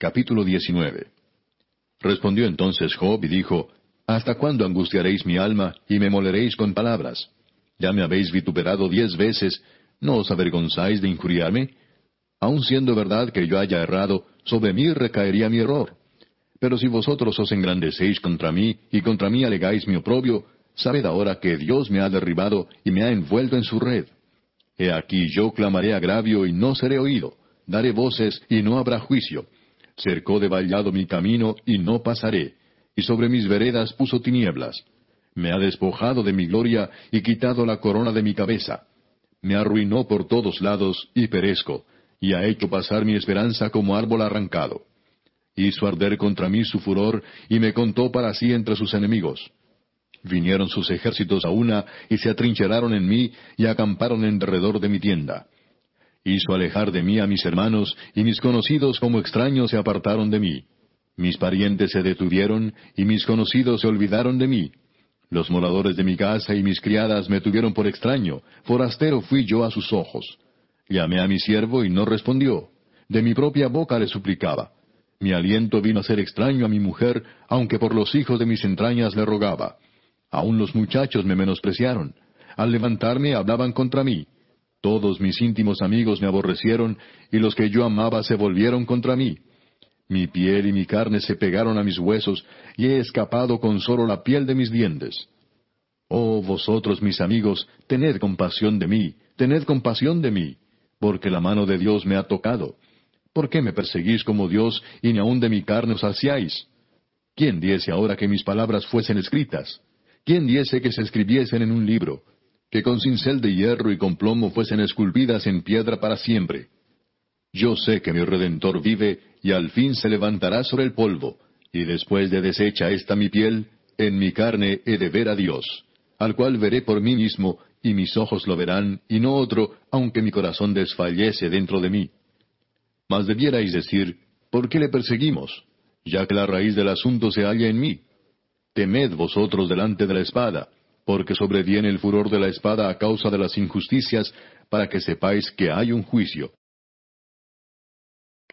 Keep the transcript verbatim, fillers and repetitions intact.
Capítulo diecinueve. Respondió entonces Job y dijo, ¿Hasta cuándo angustiaréis mi alma, y me moleréis con palabras? Ya me habéis vituperado diez veces, ¿no os avergonzáis de injuriarme? Aun siendo verdad que yo haya errado, sobre mí recaería mi error. Pero si vosotros os engrandecéis contra mí, y contra mí alegáis mi oprobio, sabed ahora que Dios me ha derribado, y me ha envuelto en su red. He aquí yo clamaré agravio, y no seré oído. Daré voces, y no habrá juicio. Cercó de vallado mi camino, y no pasaré. Y sobre mis veredas puso tinieblas. Me ha despojado de mi gloria, y quitado la corona de mi cabeza. Me arruinó por todos lados, y perezco, y ha hecho pasar mi esperanza como árbol arrancado. Hizo arder contra mí su furor, y me contó para sí entre sus enemigos. Vinieron sus ejércitos a una, y se atrincheraron en mí, y acamparon en derredor de mi tienda. Hizo alejar de mí a mis hermanos, y mis conocidos como extraños se apartaron de mí. Mis parientes se detuvieron, y mis conocidos se olvidaron de mí. Los moradores de mi casa y mis criadas me tuvieron por extraño, forastero fui yo a sus ojos. Llamé a mi siervo y no respondió. De mi propia boca le suplicaba. Mi aliento vino a ser extraño a mi mujer, aunque por los hijos de mis entrañas le rogaba. Aun los muchachos me menospreciaron. Al levantarme hablaban contra mí. Todos mis íntimos amigos me aborrecieron, y los que yo amaba se volvieron contra mí. Mi piel y mi carne se pegaron a mis huesos, y he escapado con solo la piel de mis dientes. Oh vosotros mis amigos, tened compasión de mí, tened compasión de mí, porque la mano de Dios me ha tocado. ¿Por qué me perseguís como Dios, y ni aun de mi carne os saciáis? ¿Quién diese ahora que mis palabras fuesen escritas? ¿Quién diese que se escribiesen en un libro? Que con cincel de hierro y con plomo fuesen esculpidas en piedra para siempre. Yo sé que mi Redentor vive, y al fin se levantará sobre el polvo, y después de deshecha esta mi piel, en mi carne he de ver a Dios, al cual veré por mí mismo, y mis ojos lo verán, y no otro, aunque mi corazón desfallece dentro de mí. Mas debierais decir, ¿por qué le perseguimos? Ya que la raíz del asunto se halla en mí. Temed vosotros delante de la espada, porque sobreviene el furor de la espada a causa de las injusticias, para que sepáis que hay un juicio.